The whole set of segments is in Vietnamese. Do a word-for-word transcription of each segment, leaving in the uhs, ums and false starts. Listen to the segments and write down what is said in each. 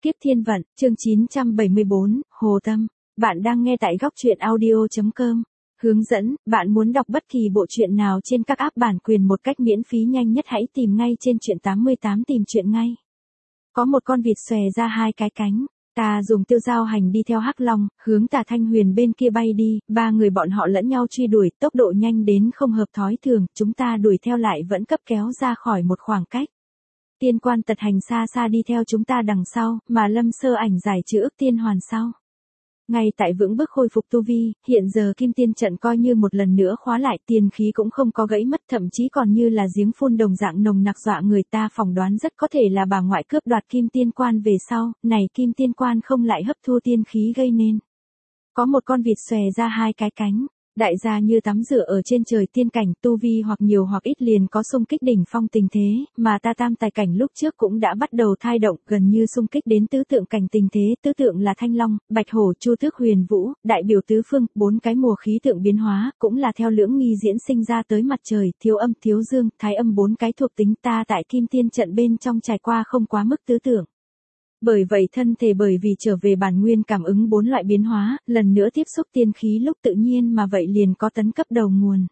Kiếp Thiên Vận, chương chín trăm bảy mươi bốn, Hồ Tâm. Bạn đang nghe tại góc truyện audio chấm com. Hướng dẫn, bạn muốn đọc bất kỳ bộ truyện nào trên các app bản quyền một cách miễn phí nhanh nhất hãy tìm ngay trên truyện tám mươi tám tìm truyện ngay. Có một con vịt xòe ra hai cái cánh. Ta dùng tiêu giao hành đi theo Hắc Long, hướng Tả Thanh Huyền bên kia bay đi, ba người bọn họ lẫn nhau truy đuổi, tốc độ nhanh đến không hợp thói thường, chúng ta đuổi theo lại vẫn cấp kéo ra khỏi một khoảng cách. Tiên Quan Tật Hành xa xa đi theo chúng ta đằng sau, mà Lâm Sơ Ảnh giải trừ ức tiên hoàn sau. Ngay tại vững bước khôi phục tu vi, hiện giờ Kim Tiên trận coi như một lần nữa khóa lại, tiền khí cũng không có gãy mất, thậm chí còn như là giếng phun đồng dạng nồng nặc, dọa người ta phỏng đoán rất có thể là bà ngoại cướp đoạt Kim Tiên Quan về sau, này Kim Tiên Quan không lại hấp thu tiên khí gây nên. Có một con vịt xòe ra hai cái cánh. Đại gia như tắm rửa ở trên trời tiên cảnh, tu vi hoặc nhiều hoặc ít liền có xung kích đỉnh phong tình thế, mà ta tam tài cảnh lúc trước cũng đã bắt đầu thai động, gần như xung kích đến tứ tượng cảnh tình thế, tứ tượng là Thanh Long, Bạch Hổ, Chu Tước, Huyền Vũ, đại biểu tứ phương, bốn cái mùa khí tượng biến hóa, cũng là theo lưỡng nghi diễn sinh ra tới mặt trời, thiếu âm, thiếu dương, thái âm, bốn cái thuộc tính ta tại Kim Tiên trận bên trong trải qua không quá mức tứ tượng. Bởi vậy thân thể bởi vì trở về bản nguyên cảm ứng bốn loại biến hóa, lần nữa tiếp xúc tiên khí lúc tự nhiên mà vậy liền có tấn cấp đầu nguồn.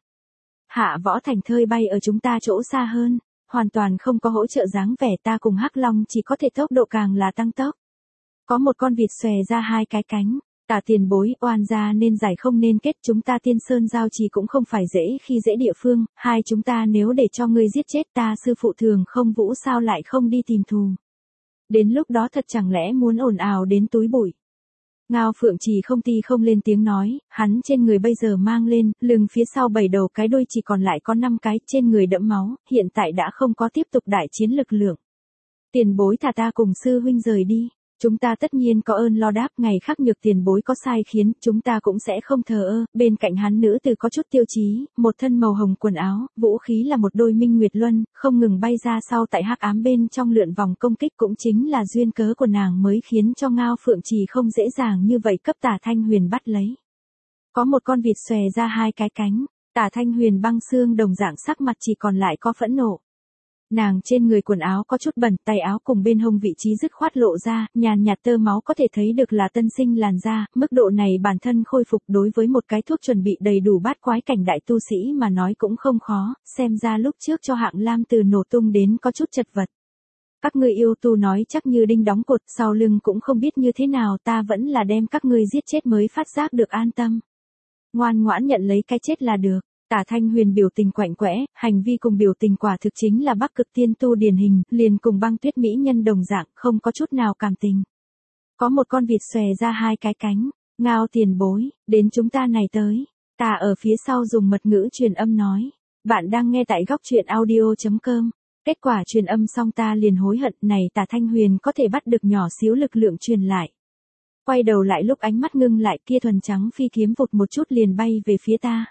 Hạ Võ Thành thơi bay ở chúng ta chỗ xa hơn, hoàn toàn không có hỗ trợ dáng vẻ, ta cùng Hắc Long chỉ có thể tốc độ càng là tăng tốc. Có một con vịt xòe ra hai cái cánh. Tả tiền bối, oan gia nên giải không nên kết, chúng ta Tiên Sơn giao trì cũng không phải dễ khi dễ địa phương, hai chúng ta nếu để cho ngươi giết chết ta sư phụ Thường Không Vũ sao lại không đi tìm thù. Đến lúc đó thật chẳng lẽ muốn ồn ào đến túi bụi. Ngao Phượng Trì không ti không lên tiếng nói, hắn trên người bây giờ mang lên, lưng phía sau bảy đầu cái đuôi chỉ còn lại có năm cái, trên người đẫm máu, hiện tại đã không có tiếp tục đại chiến lực lượng. Tiền bối thả ta cùng sư huynh rời đi, chúng ta tất nhiên có ơn lo đáp, ngày khác nhược tiền bối có sai khiến, chúng ta cũng sẽ không thờ ơ. Bên cạnh hắn nữ tử có chút tiêu chí, một thân màu hồng quần áo, vũ khí là một đôi minh nguyệt luân, không ngừng bay ra sau tại hắc ám bên trong lượn vòng công kích, cũng chính là duyên cớ của nàng mới khiến cho Ngao Phượng Trì không dễ dàng như vậy cấp Tả Thanh Huyền bắt lấy. Có một con vịt xòe ra hai cái cánh, Tả Thanh Huyền băng xương đồng dạng sắc mặt chỉ còn lại có phẫn nộ. Nàng trên người quần áo có chút bẩn, tay áo cùng bên hông vị trí dứt khoát lộ ra, nhàn nhạt tơ máu có thể thấy được là tân sinh làn da, mức độ này bản thân khôi phục đối với một cái thuốc chuẩn bị đầy đủ bát quái cảnh đại tu sĩ mà nói cũng không khó, xem ra lúc trước cho Hạng Lam từ nổ tung đến có chút chật vật. Các ngươi yêu tu nói chắc như đinh đóng cột, sau lưng cũng không biết như thế nào, ta vẫn là đem các ngươi giết chết mới phát giác được an tâm. Ngoan ngoãn nhận lấy cái chết là được. Tả Thanh Huyền biểu tình quạnh quẽ, hành vi cùng biểu tình quả thực chính là Bắc Cực tiên tu điển hình, liền cùng Băng Tuyết mỹ nhân đồng dạng, không có chút nào cảm tình. Có một con vịt xòe ra hai cái cánh, Ngao tiền bối, đến chúng ta này tới. Ta ở phía sau dùng mật ngữ truyền âm nói, bạn đang nghe tại góc truyện audio chấm com. Kết quả truyền âm xong ta liền hối hận, này Tả Thanh Huyền có thể bắt được nhỏ xíu lực lượng truyền lại. Quay đầu lại lúc ánh mắt ngưng lại, kia thuần trắng phi kiếm vụt một chút liền bay về phía ta.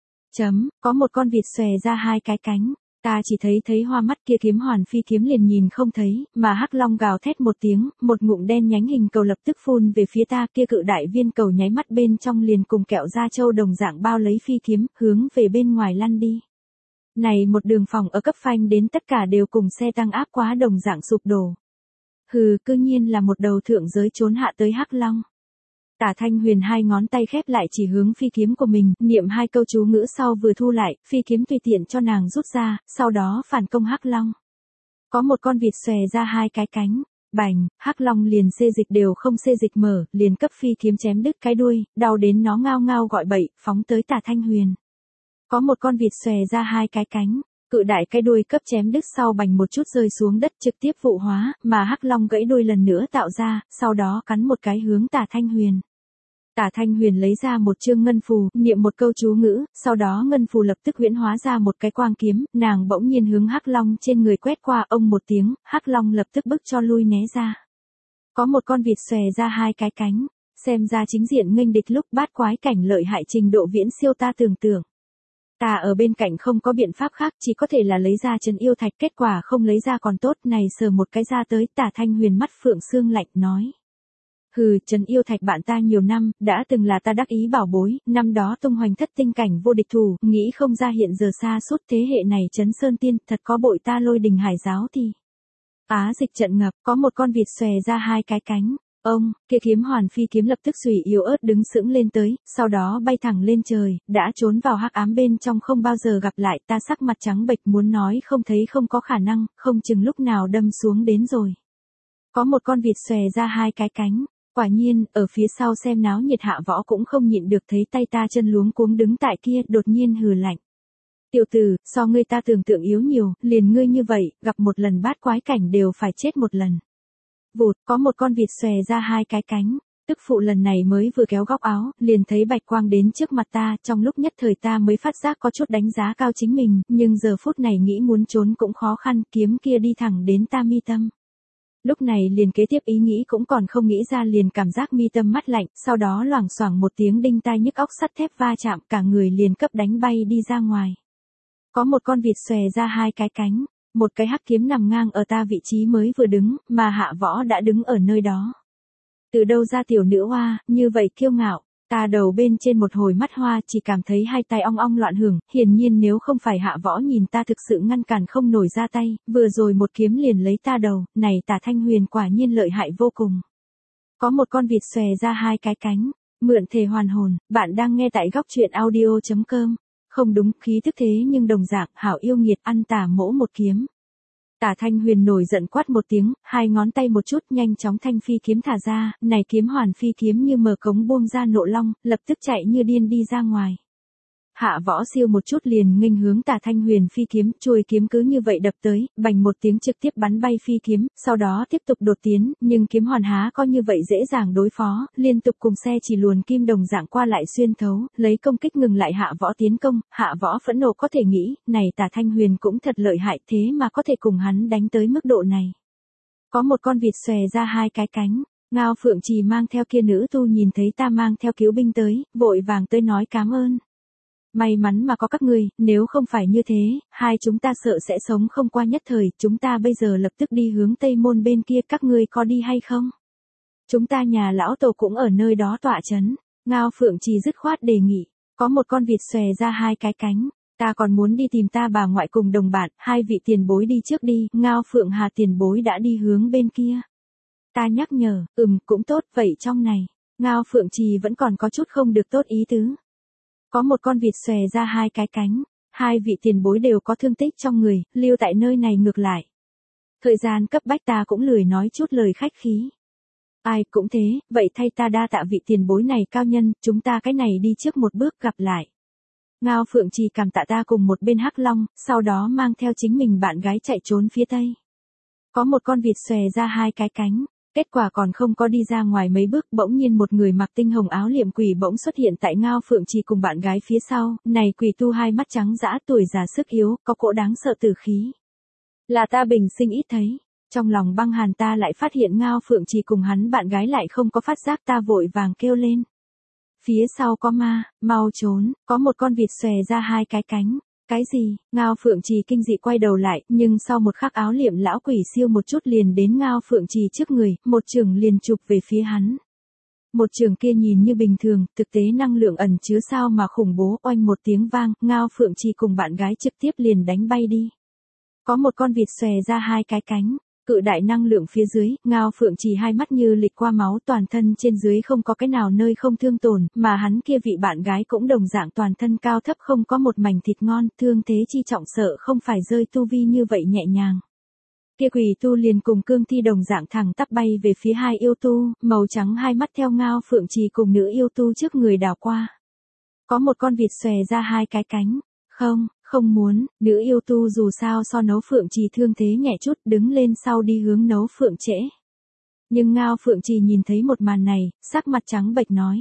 Chấm, có một con vịt xòe ra hai cái cánh, ta chỉ thấy thấy hoa mắt, kia kiếm hoàn phi kiếm liền nhìn không thấy, mà Hắc Long gào thét một tiếng, một ngụm đen nhánh hình cầu lập tức phun về phía ta, kia cự đại viên cầu nháy mắt bên trong liền cùng kẹo da trâu đồng dạng bao lấy phi kiếm, hướng về bên ngoài lăn đi. Này một đường phòng ở cấp phanh đến tất cả đều cùng xe tăng áp quá đồng dạng sụp đổ. Hừ, cư nhiên là một đầu thượng giới trốn hạ tới Hắc Long. Tả Thanh Huyền hai ngón tay khép lại chỉ hướng phi kiếm của mình, niệm hai câu chú ngữ sau vừa thu lại, phi kiếm tùy tiện cho nàng rút ra, sau đó phản công Hắc Long. Có một con vịt xòe ra hai cái cánh, bành, Hắc Long liền xê dịch đều không xê dịch mở, liền cấp phi kiếm chém đứt cái đuôi, đau đến nó ngao ngao gọi bậy, phóng tới Tả Thanh Huyền. Có một con vịt xòe ra hai cái cánh, cự đại cái đuôi cấp chém đứt sau bành một chút rơi xuống đất trực tiếp vụ hóa, mà Hắc Long gãy đuôi lần nữa tạo ra, sau đó cắn một cái hướng Tả Thanh Huyền. Tả Thanh Huyền lấy ra một chương ngân phù, niệm một câu chú ngữ, sau đó ngân phù lập tức huyễn hóa ra một cái quang kiếm, nàng bỗng nhiên hướng Hắc Long trên người quét qua, ông một tiếng, Hắc Long lập tức bức cho lui né ra. Có một con vịt xòe ra hai cái cánh, xem ra chính diện nghênh địch lúc bát quái cảnh lợi hại trình độ viễn siêu ta tưởng tượng. Ta ở bên cạnh không có biện pháp khác, chỉ có thể là lấy ra trấn yêu thạch, kết quả không lấy ra còn tốt, này sờ một cái ra tới, Tả Thanh Huyền mắt phượng sương lạnh nói. Hừ, trấn yêu thạch bạn ta nhiều năm, đã từng là ta đắc ý bảo bối, năm đó tung hoành thất tinh cảnh vô địch thủ, nghĩ không ra hiện giờ xa suốt thế hệ này trấn sơn tiên, thật có bội ta Lôi Đình Hải giáo thì. Á dịch trận ngập, có một con vịt xòe ra hai cái cánh. Ông, kia kiếm hoàn phi kiếm lập tức xùy yếu ớt đứng sững lên tới, sau đó bay thẳng lên trời, đã trốn vào hắc ám bên trong không bao giờ gặp lại. Ta sắc mặt trắng bệch muốn nói không thấy không có khả năng, không chừng lúc nào đâm xuống đến rồi. Có một con vịt xòe ra hai cái cánh. Quả nhiên, ở phía sau xem náo nhiệt Hạ Võ cũng không nhịn được thấy tay ta chân luống cuống đứng tại kia, đột nhiên hừ lạnh. Tiểu tử, so ngươi ta tưởng tượng yếu nhiều, liền ngươi như vậy, gặp một lần bát quái cảnh đều phải chết một lần. Vụt, có một con vịt xòe ra hai cái cánh. Tức phụ lần này mới vừa kéo góc áo, liền thấy bạch quang đến trước mặt ta, trong lúc nhất thời ta mới phát giác có chút đánh giá cao chính mình, nhưng giờ phút này nghĩ muốn trốn cũng khó khăn, kiếm kia đi thẳng đến ta mi tâm. Lúc này liền kế tiếp ý nghĩ cũng còn không nghĩ ra liền cảm giác mi tâm mắt lạnh, sau đó loảng xoảng một tiếng đinh tai nhức óc sắt thép va chạm, cả người liền cấp đánh bay đi ra ngoài. Có một con vịt xòe ra hai cái cánh, một cái hắc kiếm nằm ngang ở ta vị trí mới vừa đứng, mà Hạ Võ đã đứng ở nơi đó. Từ đâu ra tiểu nữ hoa, như vậy kiêu ngạo, ta đầu bên trên một hồi mắt hoa chỉ cảm thấy hai tay ong ong loạn hưởng, hiển nhiên nếu không phải Hạ Võ nhìn ta thực sự ngăn cản không nổi ra tay, vừa rồi một kiếm liền lấy ta đầu, này Tả Thanh Huyền quả nhiên lợi hại vô cùng. Có một con vịt xòe ra hai cái cánh, mượn thể hoàn hồn, bạn đang nghe tại góc truyện audio chấm com. Không đúng, khí thức thế nhưng đồng dạng, hảo yêu nghiệt ăn Tả mỗ một kiếm. Tả Thanh Huyền nổi giận quát một tiếng, hai ngón tay một chút nhanh chóng thanh phi kiếm thả ra, này kiếm hoàn phi kiếm như mở cống buông ra nộ long, lập tức chạy như điên đi ra ngoài. Hạ Võ siêu một chút liền nghênh hướng Tả Thanh Huyền phi kiếm, chuôi kiếm cứ như vậy đập tới, bành một tiếng trực tiếp bắn bay phi kiếm, sau đó tiếp tục đột tiến, nhưng kiếm hoàn há có như vậy dễ dàng đối phó, liên tục cùng xe chỉ luồn kim đồng dạng qua lại xuyên thấu, lấy công kích ngừng lại Hạ Võ tiến công. Hạ Võ phẫn nộ có thể nghĩ, này Tả Thanh Huyền cũng thật lợi hại thế mà có thể cùng hắn đánh tới mức độ này. Có một con vịt xòe ra hai cái cánh, Ngao Phượng Trì mang theo kia nữ tu nhìn thấy ta mang theo cứu binh tới, vội vàng tới nói cám ơn. May mắn mà có các ngươi, nếu không phải như thế, hai chúng ta sợ sẽ sống không qua nhất thời, chúng ta bây giờ lập tức đi hướng Tây Môn bên kia, các ngươi có đi hay không? Chúng ta nhà lão tổ cũng ở nơi đó tọa chấn. Ngao Phượng Trì dứt khoát đề nghị, có một con vịt xòe ra hai cái cánh, ta còn muốn đi tìm ta bà ngoại cùng đồng bạn, hai vị tiền bối đi trước đi, Ngao Phượng Hà tiền bối đã đi hướng bên kia. Ta nhắc nhở, ừm cũng tốt, vậy trong này, Ngao Phượng Trì vẫn còn có chút không được tốt ý tứ. Có một con vịt xòe ra hai cái cánh, hai vị tiền bối đều có thương tích trong người, lưu tại nơi này ngược lại. Thời gian cấp bách ta cũng lười nói chút lời khách khí. Ai cũng thế, vậy thay ta đa tạ vị tiền bối này cao nhân, chúng ta cái này đi trước một bước gặp lại. Ngao Phượng Trì cảm tạ ta cùng một bên hắc long, sau đó mang theo chính mình bạn gái chạy trốn phía tây. Có một con vịt xòe ra hai cái cánh. Kết quả còn không có đi ra ngoài mấy bước, bỗng nhiên một người mặc tinh hồng áo liệm quỷ bỗng xuất hiện tại Ngao Phượng Trì cùng bạn gái phía sau, này quỷ tu hai mắt trắng dã, tuổi già sức yếu, có cỗ đáng sợ tử khí. Là ta bình sinh ít thấy, trong lòng băng hàn ta lại phát hiện Ngao Phượng Trì cùng hắn bạn gái lại không có phát giác, ta vội vàng kêu lên. Phía sau có ma, mau trốn, có một con vịt xòe ra hai cái cánh. Cái gì? Ngao Phượng Trì kinh dị quay đầu lại, nhưng sau một khắc áo liệm lão quỷ siêu một chút liền đến Ngao Phượng Trì trước người, một chưởng liền chụp về phía hắn. Một chưởng kia nhìn như bình thường, thực tế năng lượng ẩn chứa sao mà khủng bố, oanh một tiếng vang, Ngao Phượng Trì cùng bạn gái trực tiếp liền đánh bay đi. Có một con vịt xòe ra hai cái cánh. Cự đại năng lượng phía dưới, Ngao Phượng Trì hai mắt như lịch qua máu, toàn thân trên dưới không có cái nào nơi không thương tổn, mà hắn kia vị bạn gái cũng đồng dạng toàn thân cao thấp không có một mảnh thịt ngon, thương thế chi trọng sợ không phải rơi tu vi như vậy nhẹ nhàng. Kia quỷ tu liền cùng cương thi đồng dạng thẳng tắp bay về phía hai yêu tu, màu trắng hai mắt theo Ngao Phượng Trì cùng nữ yêu tu trước người đảo qua. Có một con vịt xòe ra hai cái cánh. Không, không muốn, nữ yêu tu dù sao so Nấu Phượng Trì thương thế nhẹ chút, đứng lên sau đi hướng Nấu Phượng trễ. Nhưng Ngao Phượng Trì nhìn thấy một màn này, sắc mặt trắng bệch nói.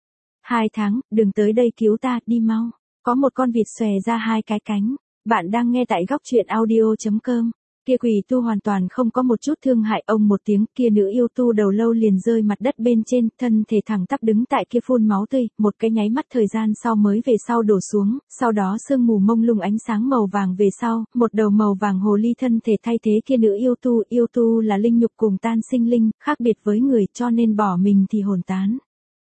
Hai tháng, đừng tới đây cứu ta, đi mau. Có một con vịt xòe ra hai cái cánh. Bạn đang nghe tại góc truyện audio chấm com. Kia quỷ tu hoàn toàn không có một chút thương hại, ông một tiếng, kia nữ yêu tu đầu lâu liền rơi mặt đất bên trên, thân thể thẳng tắp đứng tại kia phun máu tươi, một cái nháy mắt thời gian sau mới về sau đổ xuống, sau đó sương mù mông lung ánh sáng màu vàng về sau, một đầu màu vàng hồ ly thân thể thay thế kia nữ yêu tu, yêu tu là linh nhục cùng tan sinh linh, khác biệt với người cho nên bỏ mình thì hồn tán.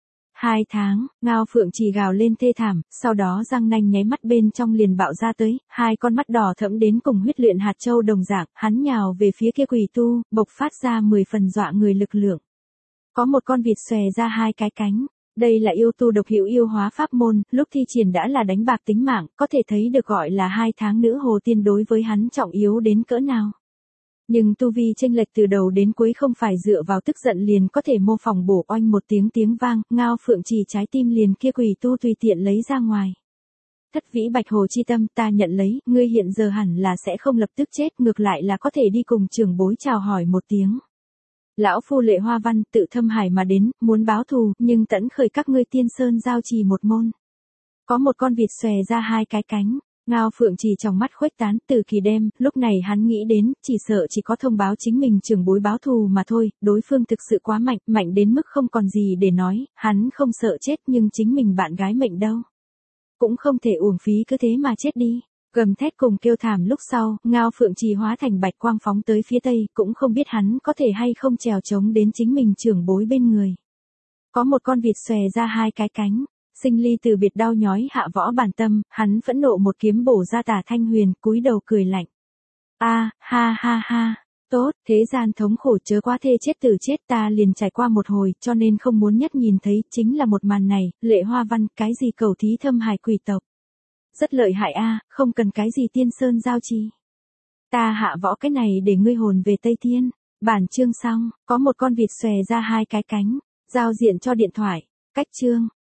Hai tháng, Ngao Phượng Trì gào lên thê thảm, sau đó răng nanh nháy mắt bên trong liền bạo ra tới, hai con mắt đỏ thẫm đến cùng huyết luyện hạt châu đồng dạng, hắn nhào về phía kia quỷ tu, bộc phát ra mười phần dọa người lực lượng. Có một con vịt xòe ra hai cái cánh. Đây là yêu tu độc hữu yêu hóa pháp môn, lúc thi triển đã là đánh bạc tính mạng, có thể thấy được gọi là hai tháng nữ hồ tiên đối với hắn trọng yếu đến cỡ nào. Nhưng tu vi chênh lệch từ đầu đến cuối không phải dựa vào tức giận liền có thể mô phỏng bổ oanh một tiếng tiếng vang, Ngao Phượng Trì trái tim liền kia quỷ tu tùy tiện lấy ra ngoài. Thất vĩ bạch hồ chi tâm, ta nhận lấy, ngươi hiện giờ hẳn là sẽ không lập tức chết, ngược lại là có thể đi cùng trưởng bối chào hỏi một tiếng. Lão phu Lệ Hoa Văn tự thâm hải mà đến, muốn báo thù, nhưng tẫn khởi các ngươi tiên sơn giao trì một môn. Có một con vịt xòe ra hai cái cánh, Ngao Phượng Trì trong mắt khuếch tán, từ kỳ đêm, lúc này hắn nghĩ đến, chỉ sợ chỉ có thông báo chính mình trưởng bối báo thù mà thôi, đối phương thực sự quá mạnh, mạnh đến mức không còn gì để nói, hắn không sợ chết nhưng chính mình bạn gái mệnh đâu. Cũng không thể uổng phí cứ thế mà chết đi. Gầm thét cùng kêu thảm lúc sau, Ngao Phượng Trì hóa thành bạch quang phóng tới phía tây, cũng không biết hắn có thể hay không trèo trống đến chính mình trưởng bối bên người. Có một con vịt xòe ra hai cái cánh, sinh ly từ biệt đau nhói hạ võ bản tâm, hắn phẫn nộ một kiếm bổ ra Tả Thanh Huyền, cúi đầu cười lạnh. A, ha ha ha, tốt, thế gian thống khổ chớ quá thê chết tử chết, ta liền trải qua một hồi, cho nên không muốn nhất nhìn thấy, chính là một màn này, Lệ Hoa Văn, cái gì cầu thí thâm hài quỷ tộc. Rất lợi hại a, không cần cái gì tiên sơn giao trì. Ta hạ võ cái này để ngươi hồn về Tây Thiên. Bản chương xong, có một con vịt xòe ra hai cái cánh, giao diện cho điện thoại, cách chương.